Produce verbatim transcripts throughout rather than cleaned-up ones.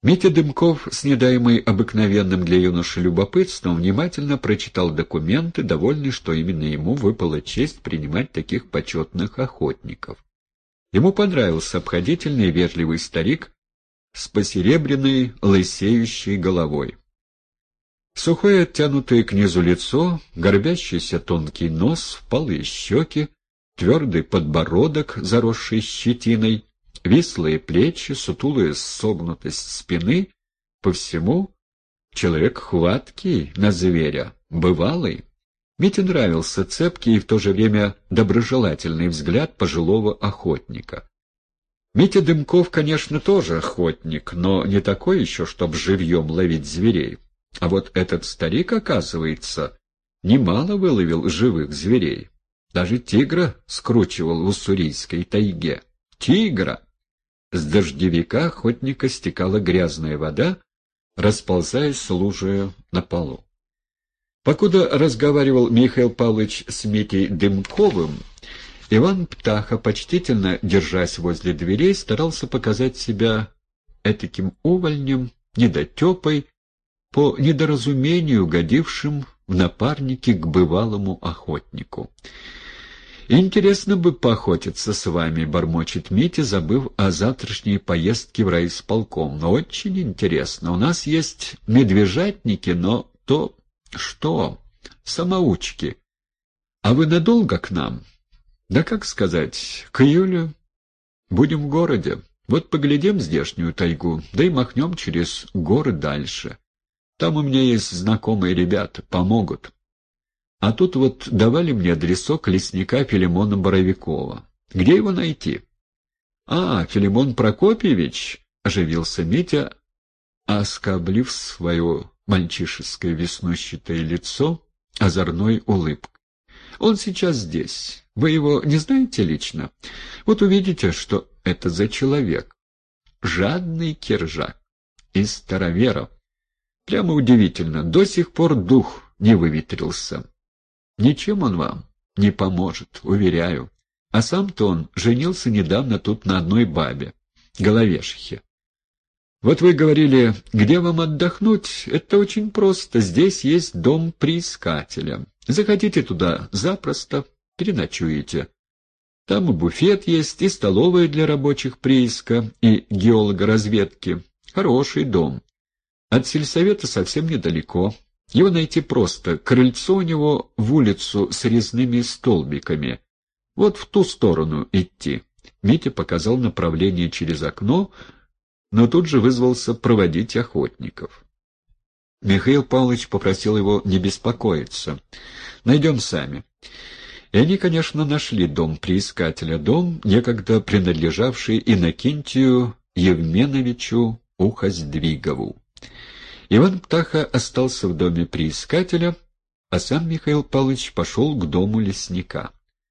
Митя Дымков, с недаемой обыкновенным для юноши любопытством, внимательно прочитал документы, довольный, что именно ему выпала честь принимать таких почетных охотников. Ему понравился обходительный и вежливый старик с посеребряной лысеющей головой. Сухое, оттянутое к низу лицо, горбящийся тонкий нос, впалые щеки, твердый подбородок, заросший щетиной, вислые плечи, сутулая согнутость спины — по всему человек хваткий на зверя, бывалый. Мите нравился цепкий и в то же время доброжелательный взгляд пожилого охотника. Митя Дымков, конечно, тоже охотник, но не такой еще, чтоб живьем ловить зверей. А вот этот старик, оказывается, немало выловил живых зверей. Даже тигра скручивал в уссурийской тайге. Тигра! С дождевика охотника стекала грязная вода, расползаясь лужею на полу. Покуда разговаривал Михаил Павлович с Митей Дымковым, Иван Птаха, почтительно держась возле дверей, старался показать себя этаким увольнем, недотепой, по недоразумению годившим в напарники к бывалому охотнику. «Интересно бы поохотиться с вами», — бормочет Митя, забыв о завтрашней поездке в райисполком. «Но очень интересно. У нас есть медвежатники, но то что? Самоучки. А вы надолго к нам?» «Да как сказать, к июлю будем в городе. Вот поглядим здешнюю тайгу, да и махнем через горы дальше. Там у меня есть знакомые ребята, помогут. А тут вот давали мне адресок лесника Филимона Боровикова. Где его найти?» «А, Филимон Прокопьевич», — оживился Митя, оскоблив свое мальчишеское веснущатое лицо озорной улыбкой. «Он сейчас здесь. Вы его не знаете лично? Вот увидите, что это за человек. Жадный киржак. Из староверов. Прямо удивительно, до сих пор дух не выветрился. Ничем он вам не поможет, уверяю. А сам-то он женился недавно тут на одной бабе, головешихе. Вот вы говорили, где вам отдохнуть? Это очень просто. Здесь есть дом приискателя. Заходите туда запросто, переночуете. Там и буфет есть, и столовая для рабочих прииска, и геологоразведки. Хороший дом. От сельсовета совсем недалеко. Его найти просто. Крыльцо у него в улицу с резными столбиками. Вот в ту сторону идти. Митя показал направление через окно, но тут же вызвался проводить охотников. Михаил Павлович попросил его не беспокоиться. «Найдем сами». И они, конечно, нашли дом приискателя, дом, некогда принадлежавший Иннокентию Евменовичу Ухоздвигову. Иван Птаха остался в доме приискателя, а сам Михаил Павлович пошел к дому лесника.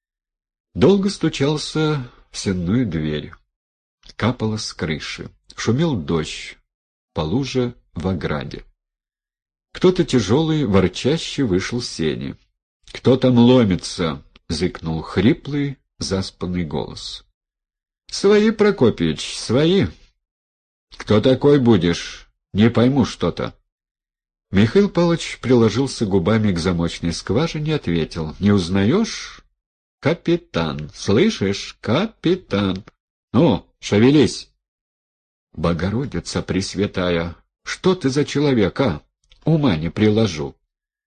Долго стучался в сенную дверь. Капало с крыши. Шумел дождь по луже в ограде. Кто-то тяжелый, ворчащий вышел с сени. «Кто там ломится?» — зыкнул хриплый, заспанный голос. «Свои, Прокопьевич, свои». «Кто такой будешь? Не пойму что-то». Михаил Павлович приложился губами к замочной скважине и ответил. «Не узнаешь? Капитан. Слышишь? Капитан. Ну, шевелись». «Богородица Пресвятая, что ты за человек, а? Ума не приложу».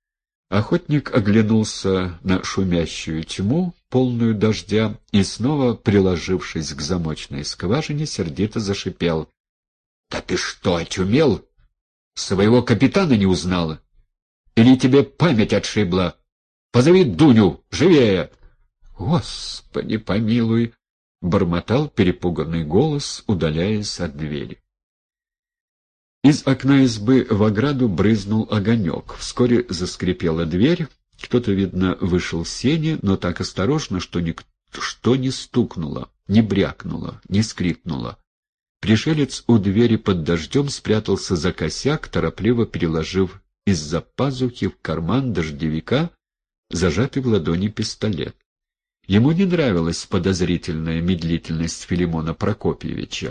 Охотник оглянулся на шумящую тьму, полную дождя, и снова, приложившись к замочной скважине, сердито зашипел. «Да ты что, очумел? Своего капитана не узнала? Или тебе память отшибла? Позови Дуню, живее!» «Господи помилуй!» — бормотал перепуганный голос, удаляясь от двери. Из окна избы в ограду брызнул огонек. Вскоре заскрипела дверь. Кто-то, видно, вышел с сени, но так осторожно, что ничто не стукнуло, не брякнуло, не скрипнуло. Пришелец у двери под дождем спрятался за косяк, торопливо переложив из-за пазухи в карман дождевика зажатый в ладони пистолет. Ему не нравилась подозрительная медлительность Филимона Прокопьевича.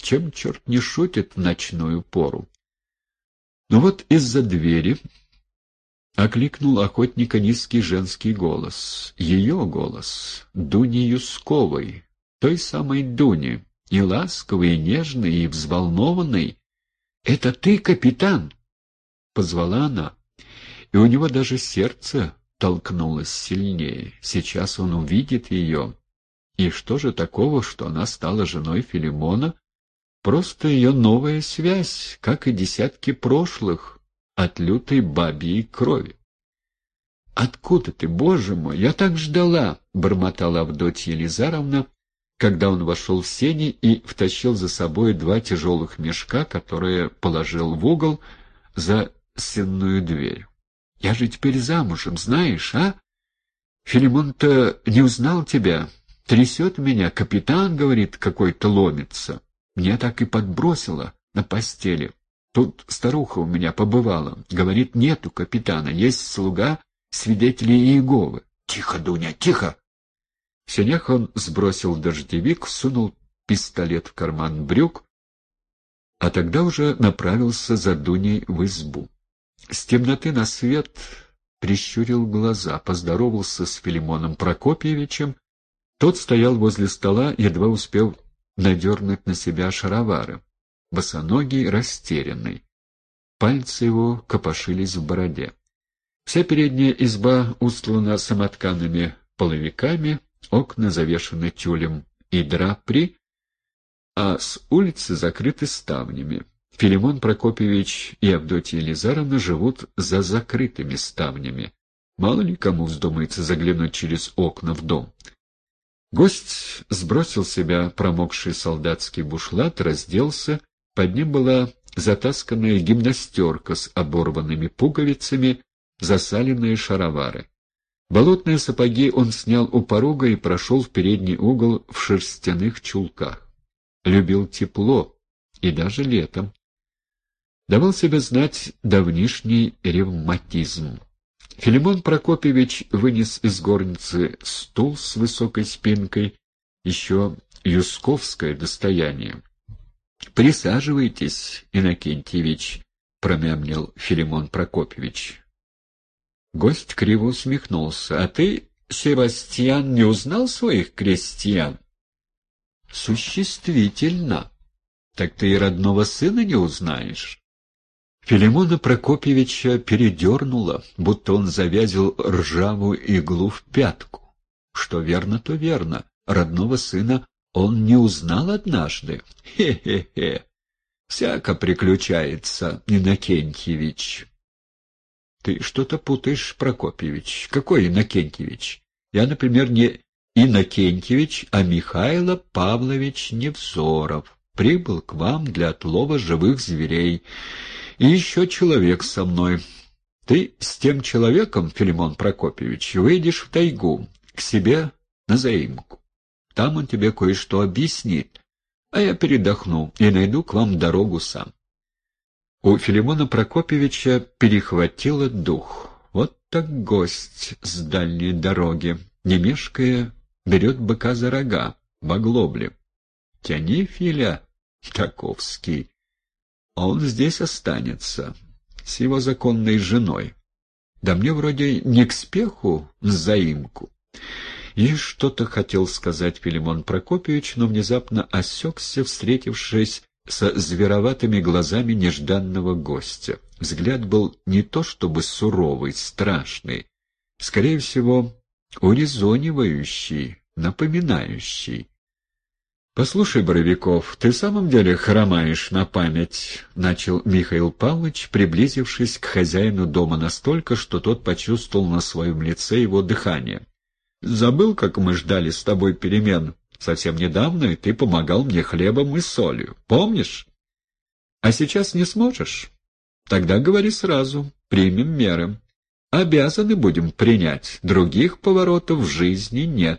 Чем черт не шутит в ночную пору? Но вот из-за двери окликнул охотника низкий женский голос. Ее голос, Дуни Юсковой, той самой Дуни, и ласковый, и нежный, и взволнованный. «Это ты, капитан?» — позвала она, и у него даже сердце толкнулось сильнее. Сейчас он увидит ее. И что же такого, что она стала женой Филимона? Просто ее новая связь, как и десятки прошлых, от лютой бабьей крови. «Откуда ты, боже мой? Я так ждала!» — бормотала Авдотья Елизаровна, когда он вошел в сени и втащил за собой два тяжелых мешка, которые положил в угол за сенную дверь. «Я же теперь замужем, знаешь, а? Филимон-то не узнал тебя, трясет меня, капитан, говорит, какой-то ломится. Мне так и подбросило на постели. Тут старуха у меня побывала, говорит, нету капитана, есть слуга свидетелей Иеговы». «Тихо, Дуня, тихо!» В сенях он сбросил дождевик, сунул пистолет в карман брюк, а тогда уже направился за Дуней в избу. С темноты на свет прищурил глаза, поздоровался с Филимоном Прокопьевичем. Тот стоял возле стола, едва успев надернуть на себя шаровары, босоногий, растерянный. Пальцы его копошились в бороде. Вся передняя изба устлана самотканными половиками, окна завешаны тюлем и драпри, а с улицы закрыты ставнями. Филимон Прокопьевич и Авдотья Елизаровна живут за закрытыми ставнями. Мало ли кому вздумается заглянуть через окна в дом. Гость сбросил с себя промокший солдатский бушлат, разделся, под ним была затасканная гимнастерка с оборванными пуговицами, засаленные шаровары. Болотные сапоги он снял у порога и прошел в передний угол в шерстяных чулках. Любил тепло, и даже летом. Давал себе знать давнишний ревматизм. Филимон Прокопьевич вынес из горницы стул с высокой спинкой, еще юсковское достояние. «Присаживайтесь, Иннокентьевич», — промямлил Филимон Прокопьевич. Гость криво усмехнулся. «А ты, Севастьян, не узнал своих крестьян?» «Существительно. Так ты и родного сына не узнаешь». Филимона Прокопьевича передернуло, будто он завязил ржавую иглу в пятку. Что верно, то верно. Родного сына он не узнал однажды. Хе-хе-хе. Всяко приключается, Иннокентьевич. Ты что-то путаешь, Прокопьевич. Какой Иннокентьевич? Я, например, не Иннокентьевич, а Михайло Павлович Невзоров. Прибыл к вам для отлова живых зверей. И еще человек со мной. Ты с тем человеком, Филимон Прокопьевич, выйдешь в тайгу, к себе на заимку. Там он тебе кое-что объяснит, а я передохну и найду к вам дорогу сам. У Филимона Прокопьевича перехватило дух. Вот так гость с дальней дороги, не мешкая, берет быка за рога, в оглобле. Тяни, Филя, таковский. Он здесь останется, с его законной женой. Да мне вроде не к спеху с заимку. И что-то хотел сказать Филимон Прокопьевич, но внезапно осекся, встретившись со звероватыми глазами нежданного гостя. Взгляд был не то чтобы суровый, страшный, скорее всего, урезонивающий, напоминающий. «Послушай, Боровиков, ты в самом деле хромаешь на память», — начал Михаил Павлович, приблизившись к хозяину дома настолько, что тот почувствовал на своем лице его дыхание. «Забыл, как мы ждали с тобой перемен совсем недавно, и ты помогал мне хлебом и солью. Помнишь? А сейчас не сможешь? Тогда говори сразу, примем меры. Обязаны будем принять, других поворотов в жизни нет».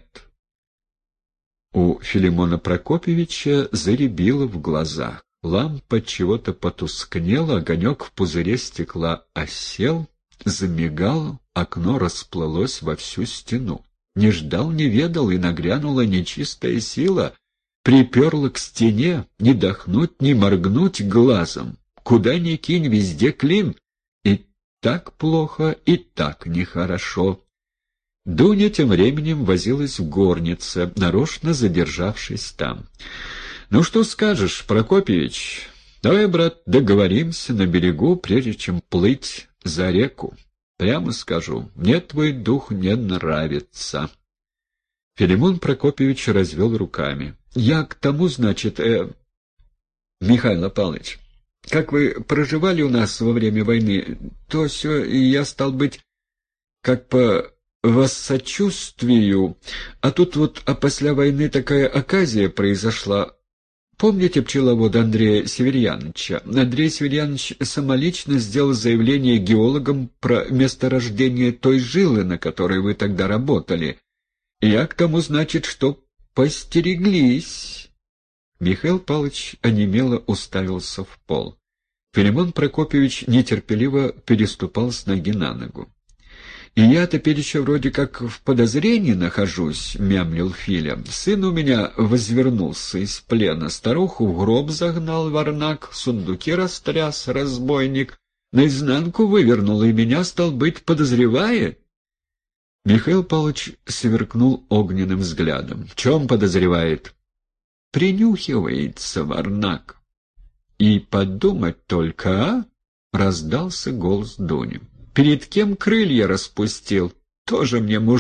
У Филимона Прокопьевича зарябило в глазах. Лампа чего-то потускнела, огонек в пузыре стекла осел, замигал, окно расплылось во всю стену. Не ждал, не ведал, и нагрянула нечистая сила. Приперла к стене, не дохнуть, не моргнуть глазом. Куда ни кинь, везде клин. И так плохо, и так нехорошо. Дуня тем временем возилась в горнице, нарочно задержавшись там. «Ну что скажешь, Прокопьевич? Давай, брат, договоримся на берегу, прежде чем плыть за реку. Прямо скажу, мне твой дух не нравится». Филимон Прокопьевич развел руками. «Я к тому, значит, э... Михаил Павлович, как вы проживали у нас во время войны, то все, и я, стал быть, как по воссочувствию, а тут вот опосля войны такая оказия произошла. Помните пчеловода Андрея Северьяновича? Андрей Северьянович самолично сделал заявление геологам про месторождение той жилы, на которой вы тогда работали. Я к тому, значит, что постереглись». Михаил Павлович онемело уставился в пол. Филимон Прокопьевич нетерпеливо переступал с ноги на ногу. «И я теперь еще вроде как в подозрении нахожусь», — мямлил Филя. «Сын у меня возвернулся из плена, старуху в гроб загнал варнак, сундуки растряс разбойник, наизнанку вывернул, и меня, стал быть, подозревает». Михаил Павлович сверкнул огненным взглядом. «В чем подозревает?» «Принюхивается варнак». «И подумать только, а?» — раздался голос Дуни. «Перед кем крылья распустил? Тоже мне мужик».